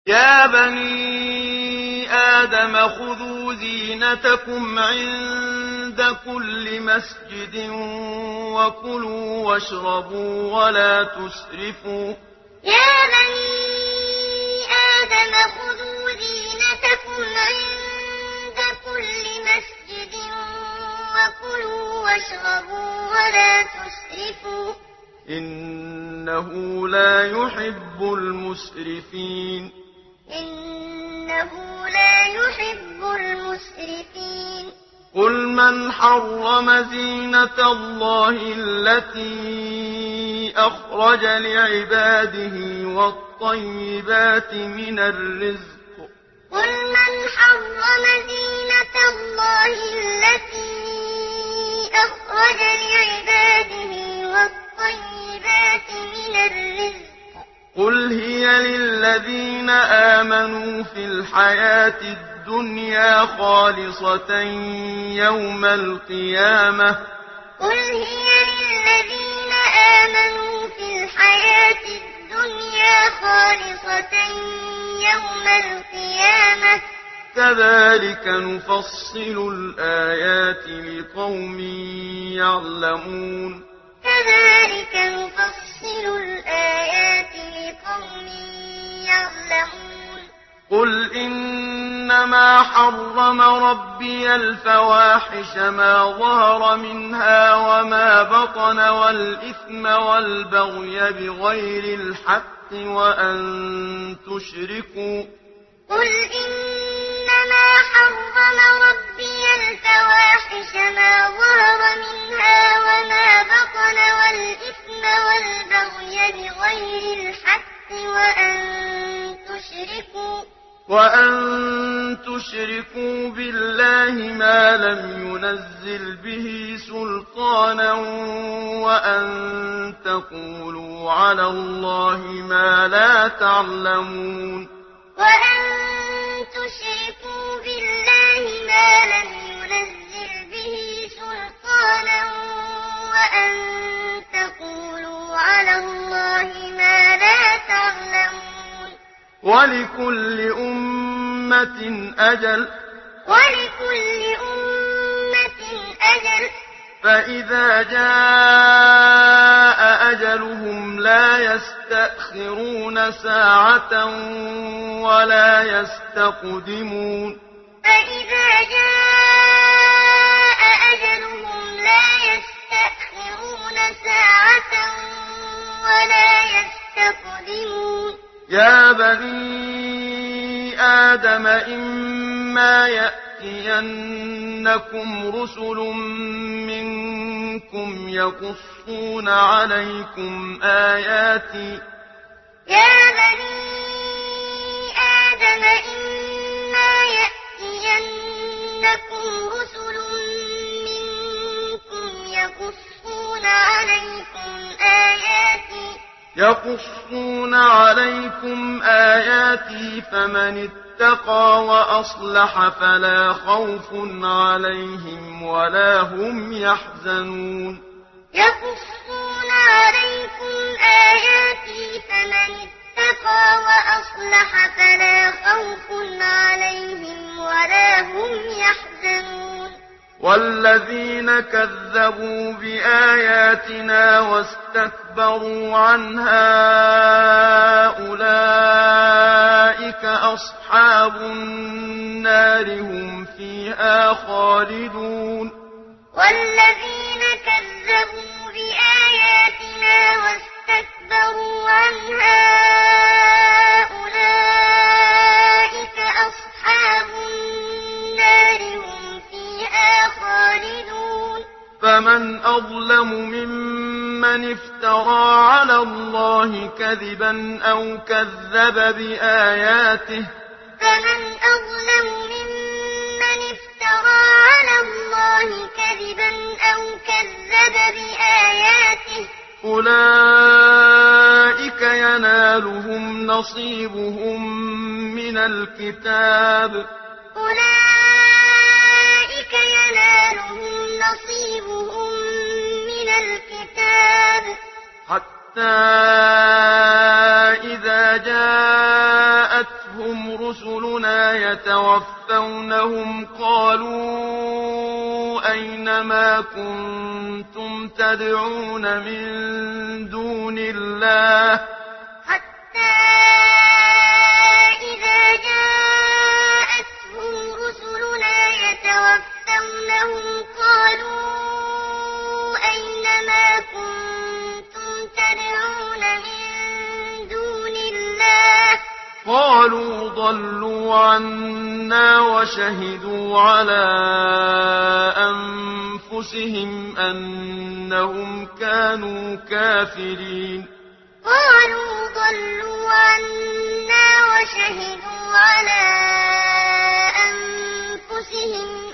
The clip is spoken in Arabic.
يا بني آدم خذوا زينتكم عند كل مسجد وكلوا واشربوا ولا تسرفوا يا بني آدم خذوا زينتكم عند كل مسجد وكلوا واشربوا ولا تسرفوا إنه لا يحب المسرفين إنه لا يحب المسرفين قل من حرم زينة الله التي أخرج لعباده والطيبات من الرزق قل من حرم زينة الله التي أخرج لعباده والطيبات من الرزق قل هي للذين آمنوا في الحياة الدنيا خالصة يوم القيامة قل هي للذين آمنوا في الحياة الدنيا خالصة يوم القيامة كذلك نفصل الآيات لقوم يعلمون كذلك نفصل الآيات لقوم يعلمون قل إنما حرم ربي الفواحش ما ظهر منها وما بطن والإثم والبغي بغير الحق وأن تشركوا قل إنما حرم ربي الفواحش ما ظهر منها وما بطن والإثم والبغي بغير الحق وأن تشركوا بالله ما لم ينزل به سلطانا وأن تقولوا على الله ما لا تعلمون وأن تشركوا بالله ما لم ينزل به سلطانا وأن تقولوا على الله ما لا تعلمون ولكل أمة أجل فإذا جاء أجلهم لا يستأخرون ساعة ولا يستقدمون فإذا جاء أجلهم لا يستأخرون ساعة ولا يستقدمون يا بني آدم إما يأتينكم رسل منكم يقصون عليكم آياتي يا بني آدم إما يأتينكم رسل منكم يقصون عليكم آياتي فمن اتقى وأصلح فلا خوف عليهم ولا هم يحزنون يقصون عليكم آياتي فمن اتقى وأصلح فلا خوف عليهم ولا هم يحزنون والذين كذبوا بآياتنا واستكبروا عنها أولئك أصحاب النار هم فيها خالدون والذين كذبوا بآياتنا واستكبروا عنها أولئك أصحاب النار هم فيها خالدون فمن أظلم ممن افترى على الله كذبا أو كذب بآياته فمن أظلم ممن افترى على الله كذبا أو كذب بآياته أولئك ينالهم نصيبهم من الكتاب أولئك ينالهم نصيبهم من الكتاب حتى إذا جاءتهم رسلنا يتوفونهم قالوا أين ما كنتم تدعون من دون الله حتى إذا جاءتهم رسلنا يتوفونهم قالوا أين ما كنتم تدعون من دون الله قالوا ضلوا عنا وشهدوا على أنفسهم أنهم كانوا كافرين قالوا ضلوا عنا وشهدوا على أنفسهم